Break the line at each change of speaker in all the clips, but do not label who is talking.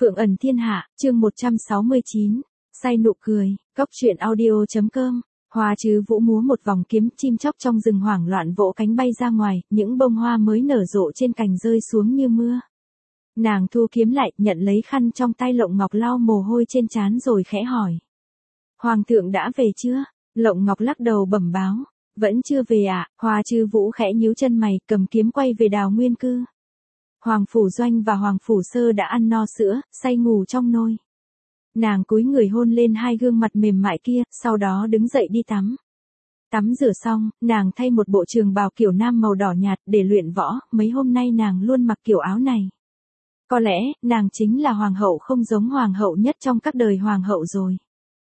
Phượng ẩn thiên hạ, chương 169, say nụ cười, góc truyện audio.com. Hoa Trư Vũ múa một vòng kiếm, chim chóc trong rừng hoảng loạn vỗ cánh bay ra ngoài, những bông hoa mới nở rộ trên cành rơi xuống như mưa. Nàng thu kiếm lại, nhận lấy khăn trong tay Lộng Ngọc lau mồ hôi trên trán rồi khẽ hỏi. Hoàng thượng đã về chưa? Lộng Ngọc lắc đầu bẩm báo. Vẫn chưa về ạ. Hoa Trư Vũ khẽ nhíu chân mày, cầm kiếm quay về Đào Nguyên Cư. Hoàng Phủ Doanh và Hoàng Phủ Sơ đã ăn no sữa, say ngủ trong nôi. Nàng cúi người hôn lên hai gương mặt mềm mại kia, sau đó đứng dậy đi tắm. Tắm rửa xong, nàng thay một bộ trường bào kiểu nam màu đỏ nhạt để luyện võ, mấy hôm nay nàng luôn mặc kiểu áo này. Có lẽ, nàng chính là hoàng hậu không giống hoàng hậu nhất trong các đời hoàng hậu rồi.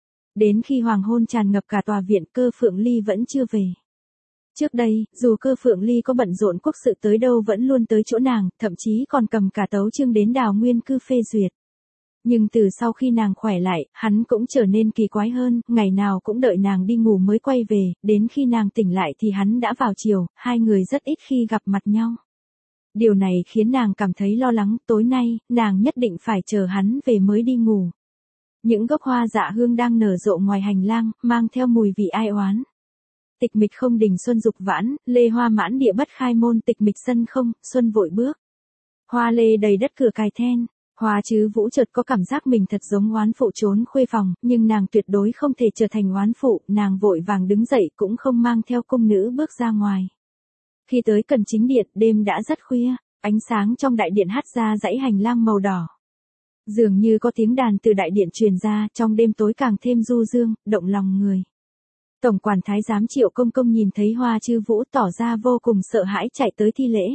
Đến khi hoàng hôn tràn ngập cả tòa viện, Cơ Phượng Ly vẫn chưa về. Trước đây, dù Cơ Phượng Ly có bận rộn quốc sự tới đâu vẫn luôn tới chỗ nàng, thậm chí còn cầm cả tấu chương đến Đào Nguyên Cư phê duyệt. Nhưng từ sau khi nàng khỏe lại, hắn cũng trở nên kỳ quái hơn, ngày nào cũng đợi nàng đi ngủ mới quay về, đến khi nàng tỉnh lại thì hắn đã vào chiều, hai người rất ít khi gặp mặt nhau. Điều này khiến nàng cảm thấy lo lắng, tối nay, nàng nhất định phải chờ hắn về mới đi ngủ. Những gốc hoa dạ hương đang nở rộ ngoài hành lang, mang theo mùi vị ai oán. Tịch mịch không đình xuân dục vãn, lê hoa mãn địa bất khai môn, tịch mịch sân không, xuân vội bước. Hoa lê đầy đất cửa cài then. Hoa Trư Vũ chợt có cảm giác mình thật giống oán phụ trốn khuê phòng, nhưng nàng tuyệt đối không thể trở thành oán phụ, nàng vội vàng đứng dậy cũng không mang theo cung nữ bước ra ngoài. Khi tới Cần Chính Điện, đêm đã rất khuya, ánh sáng trong đại điện hắt ra dãy hành lang màu đỏ. Dường như có tiếng đàn từ đại điện truyền ra, trong đêm tối càng thêm du dương, động lòng người. Tổng quản thái giám Triệu Công Công nhìn thấy Hoa Trư Vũ tỏ ra vô cùng sợ hãi chạy tới thi lễ.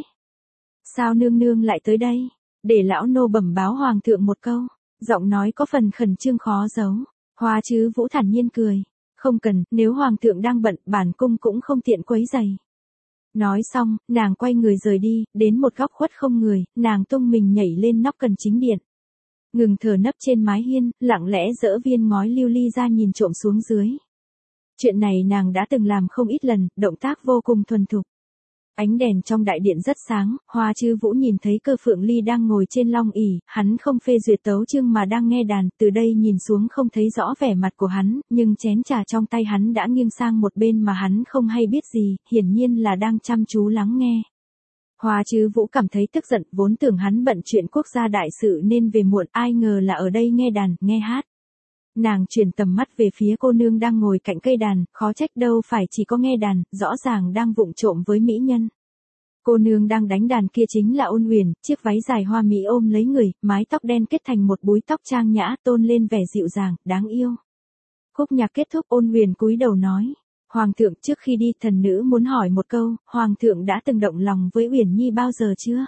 Sao nương nương lại tới đây? Để lão nô bẩm báo hoàng thượng một câu. Giọng nói có phần khẩn trương khó giấu. Hoa Trư Vũ thản nhiên cười. Không cần, nếu hoàng thượng đang bận, bản cung cũng không tiện quấy rầy. Nói xong, nàng quay người rời đi, đến một góc khuất không người, nàng tung mình nhảy lên nóc Cần Chính Điện. Ngừng thở nấp trên mái hiên, lặng lẽ dỡ viên ngói lưu ly ra nhìn trộm xuống dưới. Chuyện này nàng đã từng làm không ít lần, động tác vô cùng thuần thục. Ánh đèn trong đại điện rất sáng, Hoa Trư Vũ nhìn thấy Cơ Phượng Ly đang ngồi trên long ỷ, hắn không phê duyệt tấu chương mà đang nghe đàn, từ đây nhìn xuống không thấy rõ vẻ mặt của hắn, nhưng chén trà trong tay hắn đã nghiêng sang một bên mà hắn không hay biết gì, hiển nhiên là đang chăm chú lắng nghe. Hoa Trư Vũ cảm thấy tức giận, vốn tưởng hắn bận chuyện quốc gia đại sự nên về muộn, ai ngờ là ở đây nghe đàn, nghe hát. Nàng chuyển tầm mắt về phía cô nương đang ngồi cạnh cây đàn, khó trách đâu phải chỉ có nghe đàn, rõ ràng đang vụng trộm với mỹ nhân. Cô nương đang đánh đàn kia chính là Ôn Uyển, chiếc váy dài hoa mỹ ôm lấy người, mái tóc đen kết thành một búi tóc trang nhã, tôn lên vẻ dịu dàng, đáng yêu. Khúc nhạc kết thúc, Ôn Uyển cúi đầu nói, Hoàng thượng, trước khi đi thần nữ muốn hỏi một câu, Hoàng thượng đã từng động lòng với Uyển Nhi bao giờ chưa?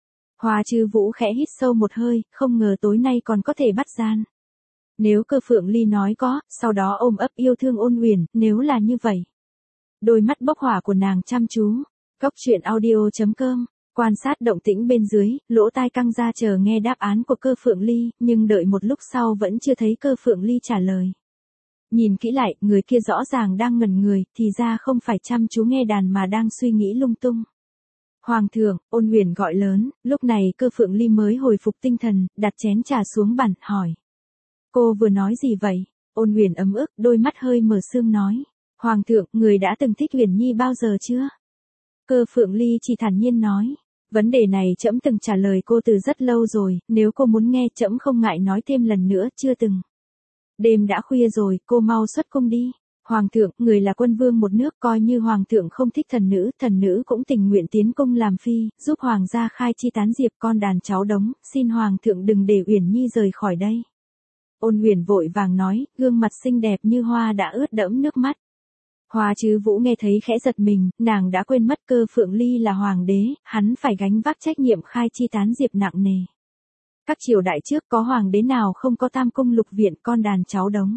Hoa Trư Vũ khẽ hít sâu một hơi, không ngờ tối nay còn có thể bắt gian. Nếu Cơ Phượng Ly nói có, sau đó ôm ấp yêu thương Ôn Uyển, nếu là như vậy. Đôi mắt bốc hỏa của nàng chăm chú. Góc truyện audio.com, quan sát động tĩnh bên dưới, lỗ tai căng ra chờ nghe đáp án của Cơ Phượng Ly, nhưng đợi một lúc sau vẫn chưa thấy Cơ Phượng Ly trả lời. Nhìn kỹ lại, người kia rõ ràng đang ngẩn người, thì ra không phải chăm chú nghe đàn mà đang suy nghĩ lung tung. Hoàng thượng, Ôn Uyển gọi lớn, lúc này Cơ Phượng Ly mới hồi phục tinh thần, đặt chén trà xuống bàn, hỏi. Cô vừa nói gì vậy? Ôn Uyển ấm ức, đôi mắt hơi mở sương nói. Hoàng thượng, người đã từng thích Uyển Nhi bao giờ chưa? Cơ Phượng Ly chỉ thản nhiên nói. Vấn đề này trẫm từng trả lời cô từ rất lâu rồi, nếu cô muốn nghe trẫm không ngại nói thêm lần nữa, chưa từng. Đêm đã khuya rồi, cô mau xuất cung đi. Hoàng thượng, người là quân vương một nước, coi như hoàng thượng không thích thần nữ cũng tình nguyện tiến cung làm phi, giúp hoàng gia khai chi tán diệp con đàn cháu đống, xin hoàng thượng đừng để Uyển Nhi rời khỏi đây. Ôn Uyển vội vàng nói, gương mặt xinh đẹp như hoa đã ướt đẫm nước mắt. Hoa Trư Vũ nghe thấy khẽ giật mình, nàng đã quên mất Cơ Phượng Ly là hoàng đế, hắn phải gánh vác trách nhiệm khai chi tán diệp nặng nề. Các triều đại trước có hoàng đế nào không có tam cung lục viện con đàn cháu đống.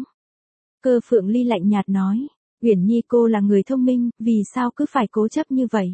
Cơ Phượng Ly lạnh nhạt nói, Uyển Nhi cô là người thông minh, vì sao cứ phải cố chấp như vậy?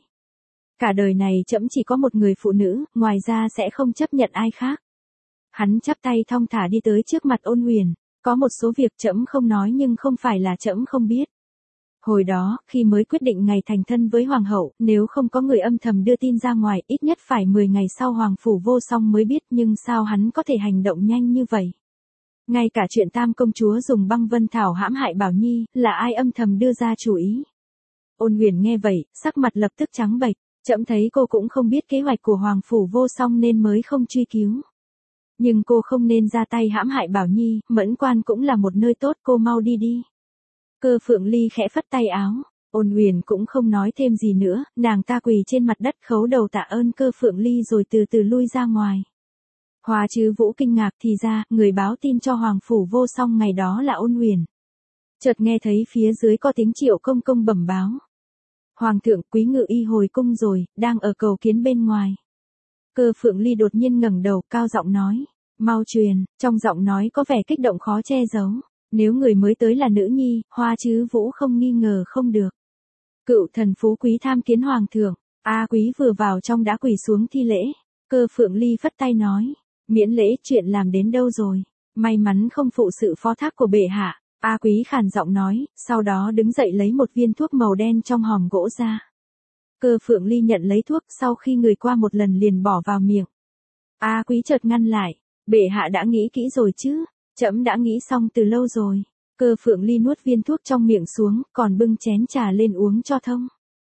Cả đời này trẫm chỉ có một người phụ nữ, ngoài ra sẽ không chấp nhận ai khác. Hắn chắp tay thong thả đi tới trước mặt Ôn Uyển, có một số việc trẫm không nói nhưng không phải là trẫm không biết. Hồi đó, khi mới quyết định ngày thành thân với hoàng hậu, nếu không có người âm thầm đưa tin ra ngoài, ít nhất phải 10 ngày sau hoàng phủ vô song mới biết, nhưng sao hắn có thể hành động nhanh như vậy? Ngay cả chuyện Tam công chúa dùng băng vân thảo hãm hại Bảo Nhi, là ai âm thầm đưa ra chủ ý? Ôn Huyền nghe vậy, sắc mặt lập tức trắng bệch, trẫm thấy cô cũng không biết kế hoạch của hoàng phủ vô song nên mới không truy cứu. Nhưng cô không nên ra tay hãm hại Bảo Nhi, Mẫn Quan cũng là một nơi tốt, cô mau đi đi. Cơ Phượng Ly khẽ phất tay áo, Ôn Huyền cũng không nói thêm gì nữa, nàng ta quỳ trên mặt đất khấu đầu tạ ơn Cơ Phượng Ly rồi từ từ lui ra ngoài. Hoa Trư Vũ kinh ngạc, thì ra, người báo tin cho hoàng phủ vô song ngày đó là Ôn Huyền. Chợt nghe thấy phía dưới có tiếng Triệu công công bẩm báo. Hoàng thượng, quý ngự y hồi cung rồi, đang ở cầu kiến bên ngoài. Cơ Phượng Ly đột nhiên ngẩng đầu, cao giọng nói, mau truyền, trong giọng nói có vẻ kích động khó che giấu. Nếu người mới tới là nữ nhi, Hoa Trư Vũ không nghi ngờ không được. Cựu thần Phú Quý tham kiến hoàng thượng. A Quý vừa vào trong đã quỳ xuống thi lễ. Cơ Phượng Ly phất tay nói, miễn lễ, chuyện làm đến đâu rồi? May mắn không phụ sự phó thác của bệ hạ. A Quý khàn giọng nói, sau đó đứng dậy lấy một viên thuốc màu đen trong hòm gỗ ra. Cơ Phượng Ly nhận lấy thuốc, sau khi ngửi qua một lần liền bỏ vào miệng. A Quý chợt ngăn lại, bệ hạ đã nghĩ kỹ rồi chứ? Trẫm đã nghĩ xong từ lâu rồi. Cơ Phượng Ly nuốt viên thuốc trong miệng xuống, còn bưng chén trà lên uống cho thông.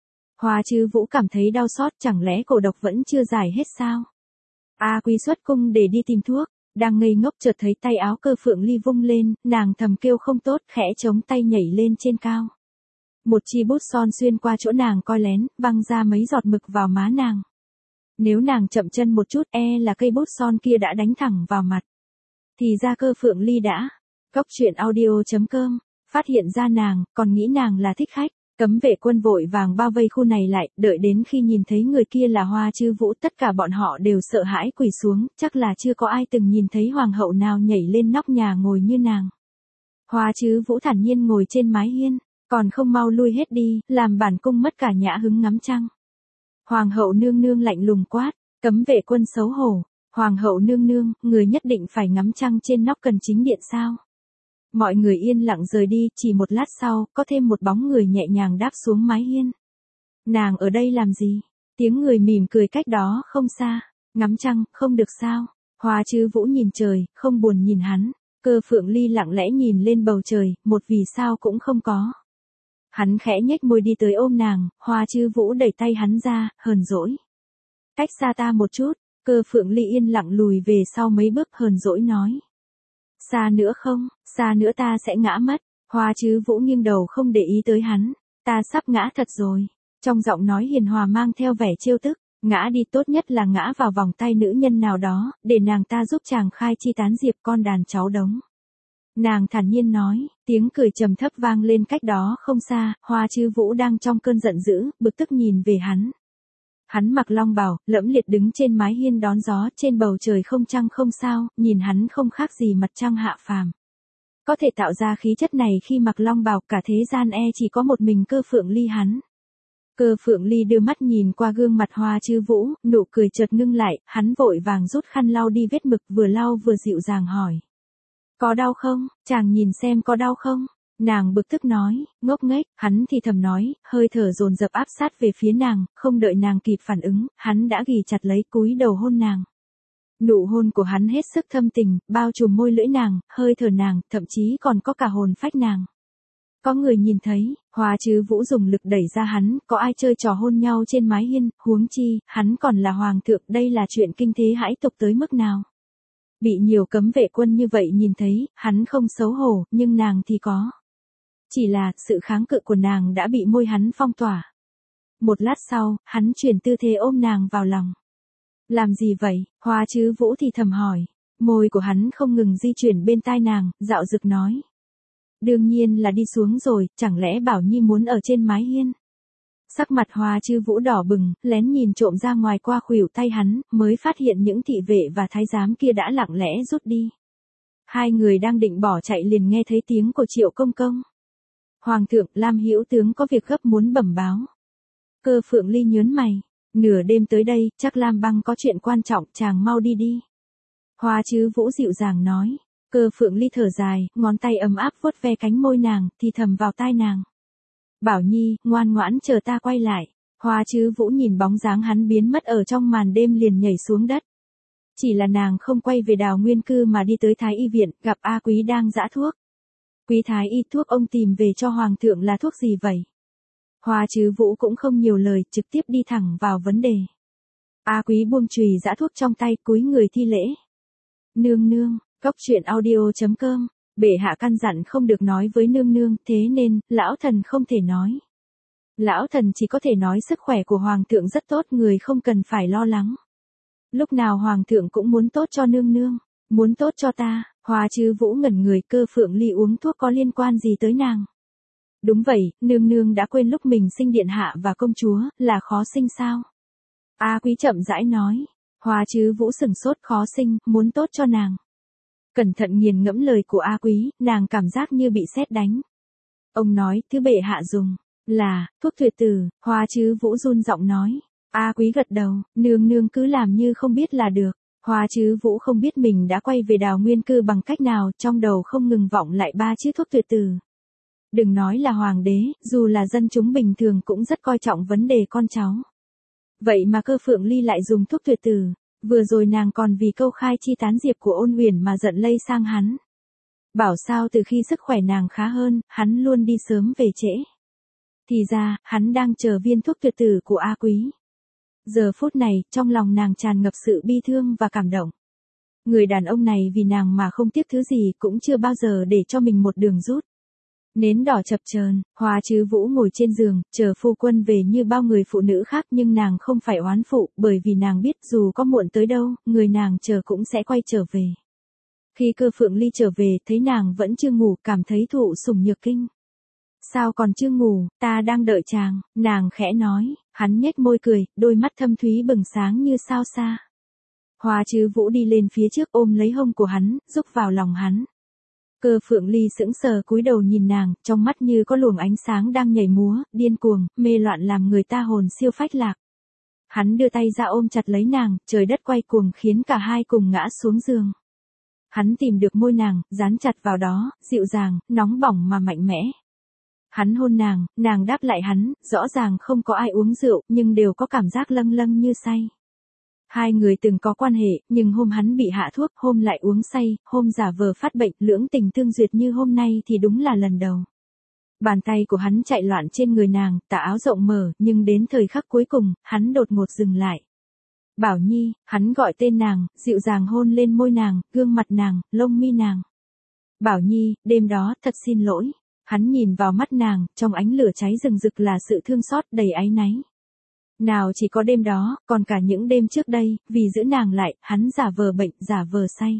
Hoa Trư Vũ cảm thấy đau xót, chẳng lẽ cổ độc vẫn chưa giải hết sao? A Quý xuất cung để đi tìm thuốc, đang ngây ngốc chợt thấy tay áo Cơ Phượng Ly vung lên, nàng thầm kêu không tốt, khẽ chống tay nhảy lên trên cao. Một chi bút son xuyên qua chỗ nàng coi lén, văng ra mấy giọt mực vào má nàng. Nếu nàng chậm chân một chút, là cây bút son kia đã đánh thẳng vào mặt. Thì ra Cơ Phượng Ly đã Cóc truyện audio.com phát hiện ra nàng, còn nghĩ nàng là thích khách. Cấm vệ quân vội vàng bao vây khu này lại, đợi đến khi nhìn thấy người kia là Hoa Trư Vũ, tất cả bọn họ đều sợ hãi quỳ xuống, chắc là chưa có ai từng nhìn thấy hoàng hậu nào nhảy lên nóc nhà ngồi như nàng. Hoa Trư Vũ thản nhiên ngồi trên mái hiên, còn không mau lui hết đi, làm bản cung mất cả nhã hứng ngắm trăng. Hoàng hậu nương nương lạnh lùng quát, cấm vệ quân xấu hổ. Hoàng hậu nương nương, người nhất định phải ngắm trăng trên nóc Cần Chính Điện sao? Mọi người yên lặng rời đi, chỉ một lát sau, có thêm một bóng người nhẹ nhàng đáp xuống mái hiên. Nàng ở đây làm gì? Tiếng người mỉm cười cách đó không xa. Ngắm trăng, không được sao? Hoa Trư Vũ nhìn trời, không buồn nhìn hắn. Cơ Phượng Ly lặng lẽ nhìn lên bầu trời, một vì sao cũng không có. Hắn khẽ nhếch môi đi tới ôm nàng, Hoa Trư Vũ đẩy tay hắn ra, hờn dỗi. Cách xa ta một chút. Cơ Phượng Ly yên lặng lùi về sau mấy bước, hờn dỗi nói. Xa nữa không, xa nữa ta sẽ ngã mất. Hoa Trư Vũ nghiêng đầu không để ý tới hắn. Ta sắp ngã thật rồi. Trong giọng nói hiền hòa mang theo vẻ trêu tức. Ngã đi, tốt nhất là ngã vào vòng tay nữ nhân nào đó, để nàng ta giúp chàng khai chi tán diệp con đàn cháu đống. Nàng thản nhiên nói, tiếng cười trầm thấp vang lên cách đó không xa. Hoa Trư Vũ đang trong cơn giận dữ, bực tức nhìn về hắn. Hắn mặc long bào, lẫm liệt đứng trên mái hiên đón gió, trên bầu trời không trăng không sao, nhìn hắn không khác gì mặt trăng hạ phàm. Có thể tạo ra khí chất này khi mặc long bào, cả thế gian chỉ có một mình Cơ Phượng Ly hắn. Cơ Phượng Ly đưa mắt nhìn qua gương mặt Hoa Trư Vũ, nụ cười chợt ngưng lại, hắn vội vàng rút khăn lau đi vết mực, vừa lau vừa dịu dàng hỏi. Có đau không, chàng nhìn xem có đau không? Nàng bực tức nói, ngốc nghếch, hắn thì thầm nói, hơi thở dồn dập áp sát về phía nàng, không đợi nàng kịp phản ứng, hắn đã ghì chặt lấy cúi đầu hôn nàng. Nụ hôn của hắn hết sức thâm tình, bao trùm môi lưỡi nàng, hơi thở nàng, thậm chí còn có cả hồn phách nàng. Có người nhìn thấy, Hoa Trư Vũ dùng lực đẩy ra hắn, có ai chơi trò hôn nhau trên mái hiên, huống chi, hắn còn là hoàng thượng, đây là chuyện kinh thế hãi tục tới mức nào. Bị nhiều cấm vệ quân như vậy nhìn thấy, hắn không xấu hổ, nhưng nàng thì có. Chỉ là, sự kháng cự của nàng đã bị môi hắn phong tỏa. Một lát sau, hắn chuyển tư thế ôm nàng vào lòng. Làm gì vậy? Hoa Trư Vũ thì thầm hỏi. Môi của hắn không ngừng di chuyển bên tai nàng, dạo dực nói. Đương nhiên là đi xuống rồi, chẳng lẽ Bảo Nhi muốn ở trên mái hiên? Sắc mặt Hoa Trư Vũ đỏ bừng, lén nhìn trộm ra ngoài qua khuỷu tay hắn, mới phát hiện những thị vệ và thái giám kia đã lặng lẽ rút đi. Hai người đang định bỏ chạy liền nghe thấy tiếng của Triệu công công. Hoàng thượng, Lam Hữu tướng có việc gấp muốn bẩm báo. Cơ Phượng Ly nhớn mày, nửa đêm tới đây, chắc Lam Băng có chuyện quan trọng, chàng mau đi đi. Hoa Trư Vũ dịu dàng nói. Cơ Phượng Ly thở dài, ngón tay ấm áp vuốt ve cánh môi nàng, thì thầm vào tai nàng. Bảo Nhi, ngoan ngoãn chờ ta quay lại. Hoa Chứ Vũ nhìn bóng dáng hắn biến mất ở trong màn đêm liền nhảy xuống đất. Chỉ là nàng không quay về Đào Nguyên Cư mà đi tới Thái Y viện, gặp A Quý đang giã thuốc. Quý Thái Y, thuốc ông tìm về cho Hoàng thượng là thuốc gì vậy? Hoa Chứ Vũ cũng không nhiều lời, trực tiếp đi thẳng vào vấn đề. A Quý buông chùy giã thuốc trong tay, cúi người thi lễ. Nương nương, cốc truyện audio.com, bệ hạ căn dặn không được nói với nương nương, thế nên, lão thần không thể nói. Lão thần chỉ có thể nói sức khỏe của Hoàng thượng rất tốt, người không cần phải lo lắng. Lúc nào Hoàng thượng cũng muốn tốt cho nương nương, muốn tốt cho ta. Hoa Chứ Vũ ngẩn người, Cơ Phượng Ly uống thuốc có liên quan gì tới nàng? Đúng vậy, nương nương đã quên lúc mình sinh điện hạ và công chúa, là khó sinh sao? A Quý chậm rãi nói. Hoa Chứ Vũ sừng sốt, khó sinh, muốn tốt cho nàng. Cẩn thận nghiền ngẫm lời của A Quý, nàng cảm giác như bị sét đánh. Ông nói, thứ bệ hạ dùng, là, thuốc tuyệt tử. Hoa Chứ Vũ run giọng nói. A Quý gật đầu, nương nương cứ làm như không biết là được. Hoa Chứ Vũ không biết mình đã quay về Đào Nguyên Cư bằng cách nào, trong đầu không ngừng vọng lại ba chữ thuốc tuyệt tử. Đừng nói là hoàng đế, dù là dân chúng bình thường cũng rất coi trọng vấn đề con cháu. Vậy mà Cơ Phượng Ly lại dùng thuốc tuyệt tử, vừa rồi nàng còn vì câu khai chi tán diệp của Ôn Uyển mà giận lây sang hắn. Bảo sao từ khi sức khỏe nàng khá hơn, hắn luôn đi sớm về trễ. Thì ra, hắn đang chờ viên thuốc tuyệt tử của A Quý. Giờ phút này, trong lòng nàng tràn ngập sự bi thương và cảm động. Người đàn ông này vì nàng mà không tiếc thứ gì, cũng chưa bao giờ để cho mình một đường rút. Nến đỏ chập chờn, Hoa Chứ Vũ ngồi trên giường, chờ phu quân về như bao người phụ nữ khác, nhưng nàng không phải oán phụ, bởi vì nàng biết dù có muộn tới đâu, người nàng chờ cũng sẽ quay trở về. Khi Cơ Phượng Ly trở về, thấy nàng vẫn chưa ngủ, cảm thấy thụ sủng nhược kinh. Sao còn chưa ngủ, ta đang đợi chàng, nàng khẽ nói. Hắn nhếch môi cười, đôi mắt thâm thúy bừng sáng như sao xa. Hoa Chứ Vũ đi lên phía trước ôm lấy hông của hắn, rúc vào lòng hắn. Cơ Phượng Ly sững sờ cúi đầu nhìn nàng, trong mắt như có luồng ánh sáng đang nhảy múa, điên cuồng, mê loạn làm người ta hồn siêu phách lạc. Hắn đưa tay ra ôm chặt lấy nàng, trời đất quay cuồng khiến cả hai cùng ngã xuống giường. Hắn tìm được môi nàng, dán chặt vào đó, dịu dàng, nóng bỏng mà mạnh mẽ. Hắn hôn nàng đáp lại hắn, rõ ràng không có ai uống rượu, nhưng đều có cảm giác lâng lâng như say. Hai người từng có quan hệ, nhưng hôm hắn bị hạ thuốc, hôm lại uống say, hôm giả vờ phát bệnh, lưỡng tình tương duyệt như hôm nay thì đúng là lần đầu. Bàn tay của hắn chạy loạn trên người nàng, tà áo rộng mở, nhưng đến thời khắc cuối cùng, hắn đột ngột dừng lại. Bảo Nhi, hắn gọi tên nàng, dịu dàng hôn lên môi nàng, gương mặt nàng, lông mi nàng. Bảo Nhi, đêm đó, thật xin lỗi. Hắn nhìn vào mắt nàng, trong ánh lửa cháy rừng rực là sự thương xót đầy áy náy. Nào chỉ có đêm đó, còn cả những đêm trước đây, vì giữ nàng lại, hắn giả vờ bệnh, giả vờ say.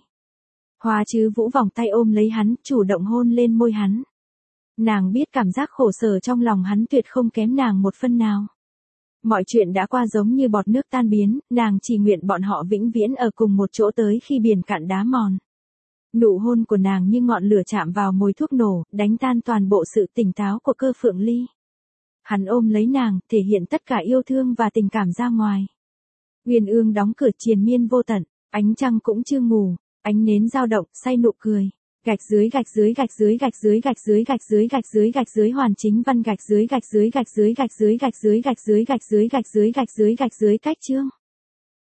Hoa Chứ Vũ vòng tay ôm lấy hắn, chủ động hôn lên môi hắn. Nàng biết cảm giác khổ sở trong lòng hắn tuyệt không kém nàng một phân nào. Mọi chuyện đã qua giống như bọt nước tan biến, nàng chỉ nguyện bọn họ vĩnh viễn ở cùng một chỗ tới khi biển cạn đá mòn. Nụ hôn của nàng như ngọn lửa chạm vào mồi thuốc nổ, đánh tan toàn bộ sự tỉnh táo của Cơ Phượng Ly. Hắn ôm lấy nàng, thể hiện tất cả yêu thương và tình cảm ra ngoài. Uyên ương đóng cửa triền miên vô tận, ánh trăng cũng chưa ngủ, ánh nến dao động, say nụ cười. Gạch dưới gạch dưới gạch dưới gạch dưới gạch dưới gạch dưới gạch dưới gạch dưới hoàn chính văn gạch dưới gạch dưới gạch dưới gạch dưới gạch dưới gạch dưới gạch dưới gạch dưới gạch dưới gạch dưới cách chương.